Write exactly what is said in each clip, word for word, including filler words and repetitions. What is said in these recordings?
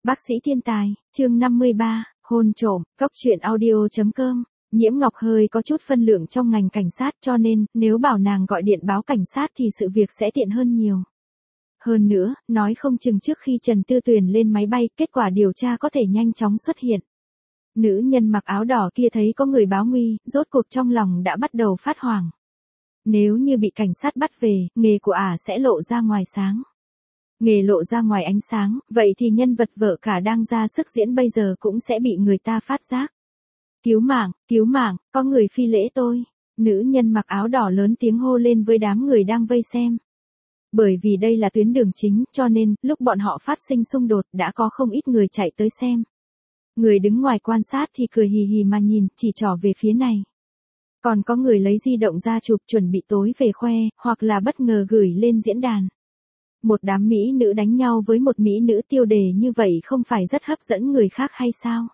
Bác sĩ thiên tài, chương năm mươi ba, hôn trộm, góc truyện audio chấm com. Nhiễm Ngọc hơi có chút phân lượng trong ngành cảnh sát cho nên, nếu bảo nàng gọi điện báo cảnh sát thì sự việc sẽ tiện hơn nhiều. Hơn nữa, nói không chừng trước khi Trần Tư Tuyền lên máy bay, kết quả điều tra có thể nhanh chóng xuất hiện. Nữ nhân mặc áo đỏ kia thấy có người báo nguy, rốt cuộc trong lòng đã bắt đầu phát hoảng. Nếu như bị cảnh sát bắt về, nghề của ả sẽ lộ ra ngoài sáng. Nghề lộ ra ngoài ánh sáng, vậy thì nhân vật vợ cả đang ra sức diễn bây giờ cũng sẽ bị người ta phát giác. Cứu mạng, cứu mạng, có người phi lễ tôi. Nữ nhân mặc áo đỏ lớn tiếng hô lên với đám người đang vây xem. Bởi vì đây là tuyến đường chính, cho nên, lúc bọn họ phát sinh xung đột, đã có không ít người chạy tới xem. Người đứng ngoài quan sát thì cười hì hì mà nhìn, chỉ trỏ về phía này. Còn có người lấy di động ra chụp chuẩn bị tối về khoe, hoặc là bất ngờ gửi lên diễn đàn. Một đám mỹ nữ đánh nhau với một mỹ nữ tiêu đề như vậy không phải rất hấp dẫn người khác hay sao?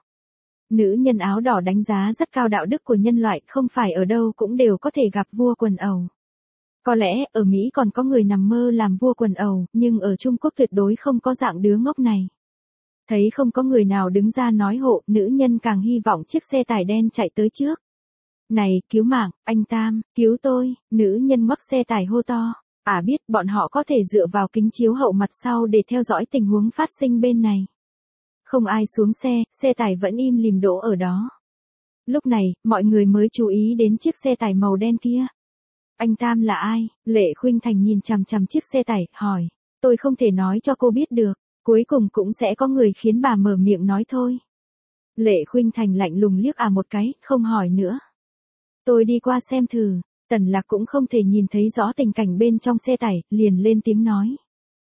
Nữ nhân áo đỏ đánh giá rất cao đạo đức của nhân loại, không phải ở đâu cũng đều có thể gặp vua quần ẩu. Có lẽ, ở Mỹ còn có người nằm mơ làm vua quần ẩu, nhưng ở Trung Quốc tuyệt đối không có dạng đứa ngốc này. Thấy không có người nào đứng ra nói hộ, nữ nhân càng hy vọng chiếc xe tải đen chạy tới trước. Này, cứu mạng, anh Tam, cứu tôi, nữ nhân ngoắc xe tải hô to. À biết bọn họ có thể dựa vào kính chiếu hậu mặt sau để theo dõi tình huống phát sinh bên này. Không ai xuống xe, xe tải vẫn im lìm đỗ ở đó. Lúc này, mọi người mới chú ý đến chiếc xe tải màu đen kia. Anh Tam là ai? Lệ Khuynh Thành nhìn chằm chằm chiếc xe tải, hỏi. Tôi không thể nói cho cô biết được, cuối cùng cũng sẽ có người khiến bà mở miệng nói thôi. Lệ Khuynh Thành lạnh lùng liếc à một cái, không hỏi nữa. Tôi đi qua xem thử. Tần Lạc cũng không thể nhìn thấy rõ tình cảnh bên trong xe tải, liền lên tiếng nói.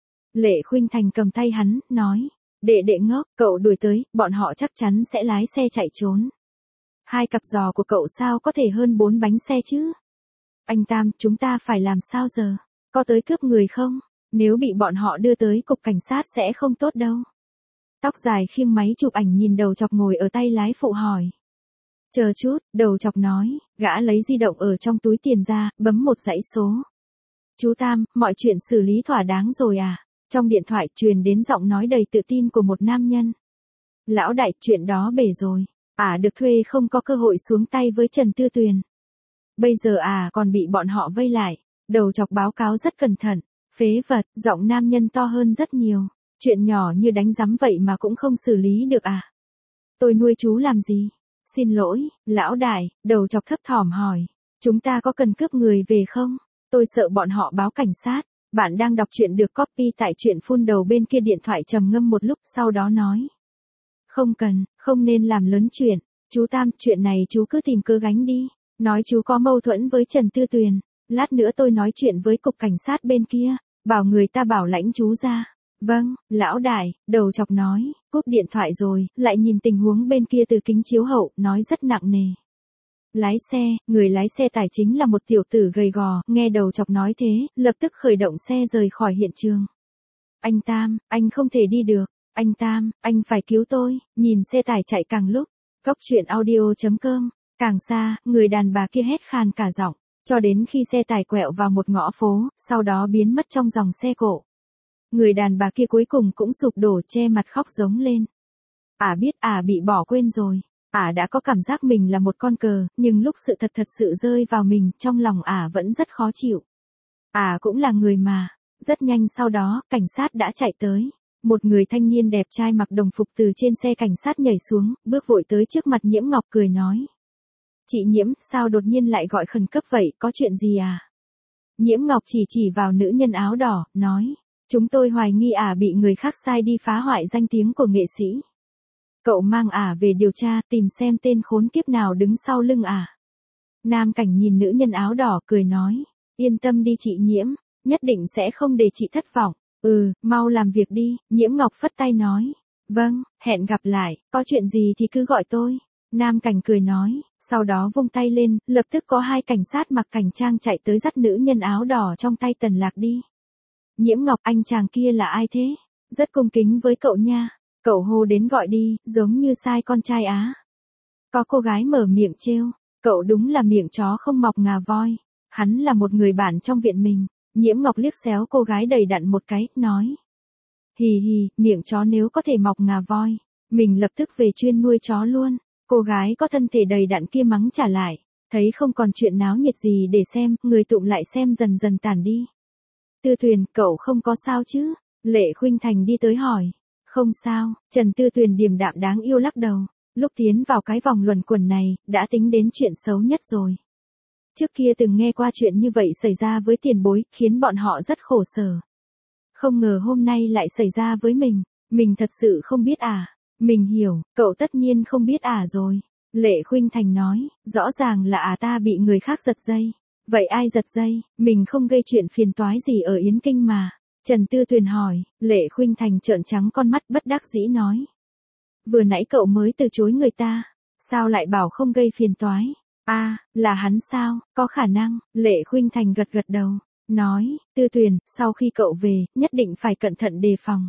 Lệ Khuynh Thành cầm tay hắn, nói. Đệ đệ ngốc, cậu đuổi tới, bọn họ chắc chắn sẽ lái xe chạy trốn. Hai cặp giò của cậu sao có thể hơn bốn bánh xe chứ? Anh Tam, chúng ta phải làm sao giờ? Có tới cướp người không? Nếu bị bọn họ đưa tới cục cảnh sát sẽ không tốt đâu. Tóc dài khiêng máy chụp ảnh nhìn đầu chọc ngồi ở tay lái phụ hỏi. Chờ chút, đầu chọc nói, gã lấy di động ở trong túi tiền ra, bấm một dãy số. Chú Tam, mọi chuyện xử lý thỏa đáng rồi à? Trong điện thoại truyền đến giọng nói đầy tự tin của một nam nhân. Lão đại, chuyện đó bể rồi. À được thuê không có cơ hội xuống tay với Trần Tư Tuyền. Bây giờ à còn bị bọn họ vây lại. Đầu chọc báo cáo rất cẩn thận. Phế vật, giọng nam nhân to hơn rất nhiều. Chuyện nhỏ như đánh rắm vậy mà cũng không xử lý được à? Tôi nuôi chú làm gì? Xin lỗi, lão đại, đầu chọc thấp thỏm hỏi. Chúng ta có cần cướp người về không? Tôi sợ bọn họ báo cảnh sát. Bạn đang đọc truyện được copy tại truyện phun đầu bên kia điện thoại trầm ngâm một lúc sau đó nói. Không cần, không nên làm lớn chuyện. Chú Tam, chuyện này chú cứ tìm cớ gánh đi. Nói chú có mâu thuẫn với Trần Tư Tuyền. Lát nữa tôi nói chuyện với cục cảnh sát bên kia. Bảo người ta bảo lãnh chú ra. Vâng, lão đại, đầu chọc nói, cúp điện thoại rồi, lại nhìn tình huống bên kia từ kính chiếu hậu, nói rất nặng nề. Lái xe, người lái xe tải chính là một tiểu tử gầy gò, nghe đầu chọc nói thế, lập tức khởi động xe rời khỏi hiện trường. Anh Tam, anh không thể đi được, anh Tam, anh phải cứu tôi, nhìn xe tải chạy càng lúc, góc truyện audio chấm com, càng xa, người đàn bà kia hét khan cả giọng, cho đến khi xe tải quẹo vào một ngõ phố, sau đó biến mất trong dòng xe cộ. Người đàn bà kia cuối cùng cũng sụp đổ che mặt khóc giống lên. Ả biết ả bị bỏ quên rồi. Ả đã có cảm giác mình là một con cờ, nhưng lúc sự thật thật sự rơi vào mình, trong lòng ả vẫn rất khó chịu. Ả cũng là người mà. Rất nhanh sau đó, cảnh sát đã chạy tới. Một người thanh niên đẹp trai mặc đồng phục từ trên xe cảnh sát nhảy xuống, bước vội tới trước mặt Nhiễm Ngọc cười nói. Chị Nhiễm, sao đột nhiên lại gọi khẩn cấp vậy, có chuyện gì à? Nhiễm Ngọc chỉ chỉ vào nữ nhân áo đỏ, nói. Chúng tôi hoài nghi ả bị người khác sai đi phá hoại danh tiếng của nghệ sĩ. Cậu mang ả về điều tra, tìm xem tên khốn kiếp nào đứng sau lưng ả. Nam cảnh nhìn nữ nhân áo đỏ cười nói. Yên tâm đi chị Nhiễm, nhất định sẽ không để chị thất vọng. Ừ, mau làm việc đi, Nhiễm Ngọc phất tay nói. Vâng, hẹn gặp lại, có chuyện gì thì cứ gọi tôi. Nam cảnh cười nói, sau đó vung tay lên, lập tức có hai cảnh sát mặc cảnh trang chạy tới dắt nữ nhân áo đỏ trong tay Tần Lạc đi. Nhiễm Ngọc, anh chàng kia là ai thế? Rất cung kính với cậu nha. Cậu hô đến gọi đi, giống như sai con trai á. Có cô gái mở miệng trêu. Cậu đúng là miệng chó không mọc ngà voi. Hắn là một người bạn trong viện mình. Nhiễm Ngọc liếc xéo cô gái đầy đặn một cái, nói. Hì hì, miệng chó nếu có thể mọc ngà voi, mình lập tức về chuyên nuôi chó luôn. Cô gái có thân thể đầy đặn kia mắng trả lại, thấy không còn chuyện náo nhiệt gì để xem, người tụm lại xem dần dần tản đi. Tư Tuyền, cậu không có sao chứ? Lệ Khuynh Thành đi tới hỏi. Không sao, Trần Tư Tuyền điềm đạm đáng yêu lắc đầu. Lúc tiến vào cái vòng luẩn quẩn này, đã tính đến chuyện xấu nhất rồi. Trước kia từng nghe qua chuyện như vậy xảy ra với tiền bối, khiến bọn họ rất khổ sở. Không ngờ hôm nay lại xảy ra với mình, mình thật sự không biết à. Mình hiểu, cậu tất nhiên không biết à rồi. Lệ Khuynh Thành nói, rõ ràng là à ta bị người khác giật dây. Vậy ai giật dây, mình không gây chuyện phiền toái gì ở Yến Kinh mà. Trần Tư Tuyền hỏi, Lệ Khuynh Thành trợn trắng con mắt bất đắc dĩ nói. Vừa nãy cậu mới từ chối người ta, sao lại bảo không gây phiền toái? À, là hắn sao, có khả năng, Lệ Khuynh Thành gật gật đầu, nói, Tư Tuyền, sau khi cậu về, nhất định phải cẩn thận đề phòng.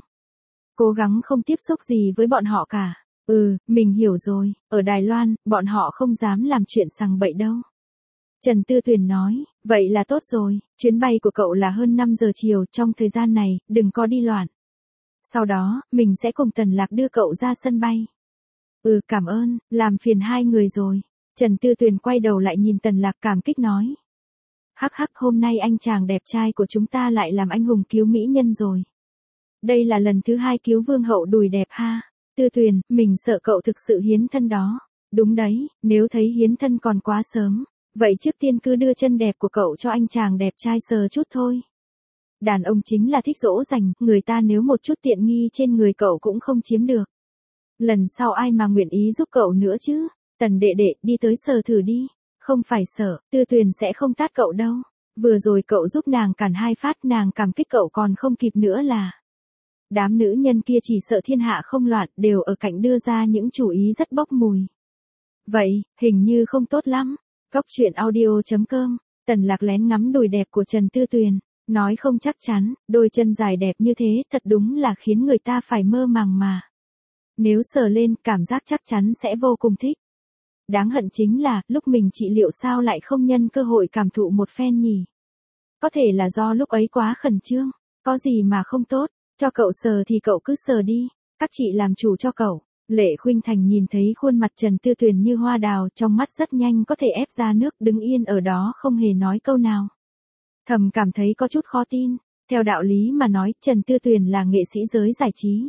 Cố gắng không tiếp xúc gì với bọn họ cả. Ừ, mình hiểu rồi, ở Đài Loan, bọn họ không dám làm chuyện sằng bậy đâu. Trần Tư Tuyền nói, vậy là tốt rồi, chuyến bay của cậu là hơn năm giờ chiều, trong thời gian này, đừng có đi loạn. Sau đó, mình sẽ cùng Tần Lạc đưa cậu ra sân bay. Ừ, cảm ơn, làm phiền hai người rồi. Trần Tư Tuyền quay đầu lại nhìn Tần Lạc cảm kích nói. Hắc hắc, hôm nay anh chàng đẹp trai của chúng ta lại làm anh hùng cứu mỹ nhân rồi. Đây là lần thứ hai cứu vương hậu đùi đẹp ha. Tư Tuyền, mình sợ cậu thực sự hiến thân đó. Đúng đấy, nếu thấy hiến thân còn quá sớm, vậy trước tiên cứ đưa chân đẹp của cậu cho anh chàng đẹp trai sờ chút thôi. Đàn ông chính là thích dỗ dành, người ta nếu một chút tiện nghi trên người cậu cũng không chiếm được. Lần sau ai mà nguyện ý giúp cậu nữa chứ? Tần đệ đệ, đi tới sờ thử đi. Không phải sợ, Tư Tuyền sẽ không tát cậu đâu. Vừa rồi cậu giúp nàng cản hai phát, nàng cảm kích cậu còn không kịp nữa là. Đám nữ nhân kia chỉ sợ thiên hạ không loạn, đều ở cạnh đưa ra những chủ ý rất bốc mùi. Vậy, hình như không tốt lắm. Cóc truyện audio chấm com, Tần Lạc lén ngắm đùi đẹp của Trần Tư Tuyền, nói không chắc chắn, đôi chân dài đẹp như thế thật đúng là khiến người ta phải mơ màng mà. Nếu sờ lên, cảm giác chắc chắn sẽ vô cùng thích. Đáng hận chính là, lúc mình trị liệu sao lại không nhân cơ hội cảm thụ một phen nhỉ? Có thể là do lúc ấy quá khẩn trương, có gì mà không tốt, cho cậu sờ thì cậu cứ sờ đi, các chị làm chủ cho cậu. Lệ Khuynh Thành nhìn thấy khuôn mặt Trần Tư Tuyền như hoa đào, trong mắt rất nhanh có thể ép ra nước, đứng yên ở đó không hề nói câu nào. Thầm cảm thấy có chút khó tin, theo đạo lý mà nói, Trần Tư Tuyền là nghệ sĩ giới giải trí.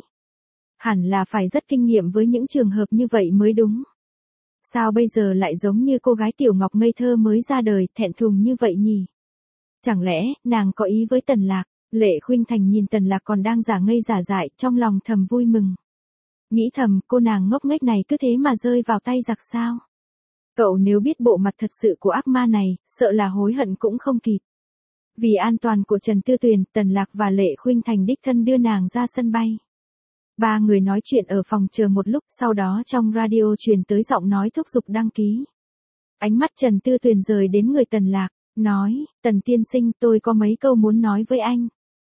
Hẳn là phải rất kinh nghiệm với những trường hợp như vậy mới đúng. Sao bây giờ lại giống như cô gái tiểu ngọc ngây thơ mới ra đời, thẹn thùng như vậy nhỉ? Chẳng lẽ, nàng có ý với Tần Lạc? Lệ Khuynh Thành nhìn Tần Lạc còn đang giả ngây giả dại, trong lòng thầm vui mừng. Nghĩ thầm, cô nàng ngốc nghếch này cứ thế mà rơi vào tay giặc sao? Cậu nếu biết bộ mặt thật sự của ác ma này, sợ là hối hận cũng không kịp. Vì an toàn của Trần Tư Tuyền, Tần Lạc và Lệ Khuynh Thành đích thân đưa nàng ra sân bay. Ba người nói chuyện ở phòng chờ một lúc, sau đó trong radio truyền tới giọng nói thúc giục đăng ký. Ánh mắt Trần Tư Tuyền rời đến người Tần Lạc, nói, Tần tiên sinh, tôi có mấy câu muốn nói với anh.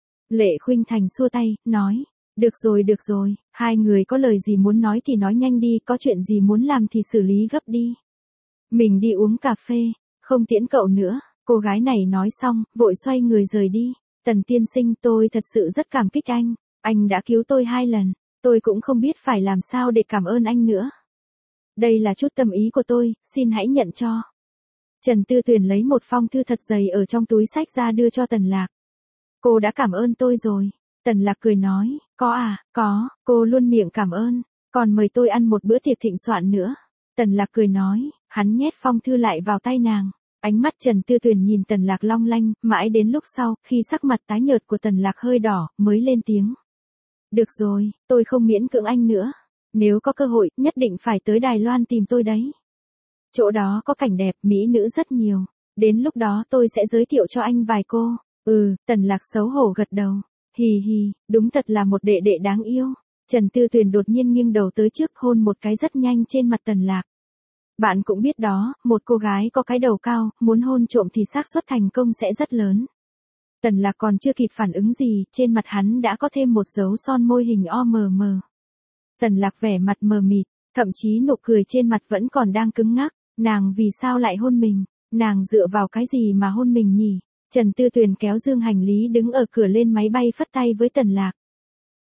Lệ Khuynh Thành xua tay, nói, được rồi được rồi, hai người có lời gì muốn nói thì nói nhanh đi, có chuyện gì muốn làm thì xử lý gấp đi. Mình đi uống cà phê, không tiễn cậu nữa. Cô gái này nói xong, vội xoay người rời đi. Tần tiên sinh, tôi thật sự rất cảm kích anh. Anh đã cứu tôi hai lần. Tôi cũng không biết phải làm sao để cảm ơn anh nữa. Đây là chút tâm ý của tôi, xin hãy nhận cho. Trần Tư Tuyền lấy một phong thư thật dày ở trong túi sách ra đưa cho Tần Lạc. Cô đã cảm ơn tôi rồi. Tần Lạc cười nói, có à, có, cô luôn miệng cảm ơn. Còn mời tôi ăn một bữa tiệc thịnh soạn nữa. Tần Lạc cười nói, hắn nhét phong thư lại vào tay nàng. Ánh mắt Trần Tư Tuyền nhìn Tần Lạc long lanh, mãi đến lúc sau, khi sắc mặt tái nhợt của Tần Lạc hơi đỏ, mới lên tiếng. Được rồi, tôi không miễn cưỡng anh nữa. Nếu có cơ hội, nhất định phải tới Đài Loan tìm tôi đấy. Chỗ đó có cảnh đẹp, mỹ nữ rất nhiều. Đến lúc đó tôi sẽ giới thiệu cho anh vài cô. Ừ, Tần Lạc xấu hổ gật đầu. Hì hì, đúng thật là một đệ đệ đáng yêu. Trần Tư Tuyền đột nhiên nghiêng đầu tới trước, hôn một cái rất nhanh trên mặt Tần Lạc. Bạn cũng biết đó, một cô gái có cái đầu cao, muốn hôn trộm thì xác suất thành công sẽ rất lớn. Tần Lạc còn chưa kịp phản ứng gì, trên mặt hắn đã có thêm một dấu son môi hình o mờ mờ. Tần Lạc vẻ mặt mờ mịt, thậm chí nụ cười trên mặt vẫn còn đang cứng ngắc. Nàng vì sao lại hôn mình? Nàng dựa vào cái gì mà hôn mình nhỉ? Trần Tư Tuyền kéo dương hành lý đứng ở cửa lên máy bay phất tay với Tần Lạc.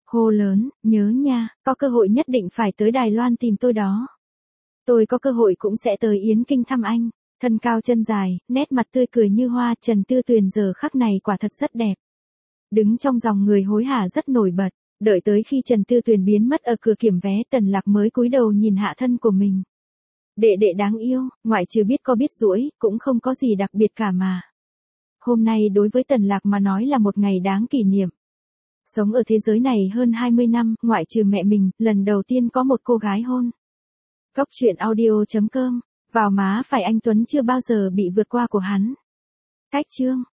Hô lớn, nhớ nha, có cơ hội nhất định phải tới Đài Loan tìm tôi đó. Tôi có cơ hội cũng sẽ tới Yến Kinh thăm anh. Thân cao chân dài, nét mặt tươi cười như hoa, Trần Tư Tuyền giờ khắc này quả thật rất đẹp. Đứng trong dòng người hối hả rất nổi bật, đợi tới khi Trần Tư Tuyền biến mất ở cửa kiểm vé, Tần Lạc mới cúi đầu nhìn hạ thân của mình. Đệ đệ đáng yêu, ngoại trừ biết co biết duỗi, cũng không có gì đặc biệt cả mà. Hôm nay đối với Tần Lạc mà nói là một ngày đáng kỷ niệm. Sống ở thế giới này hơn hai mươi năm, ngoại trừ mẹ mình, lần đầu tiên có một cô gái hôn. Cốc truyện audio chấm com, vào má phải anh Tuấn chưa bao giờ bị vượt qua của hắn. Cách chương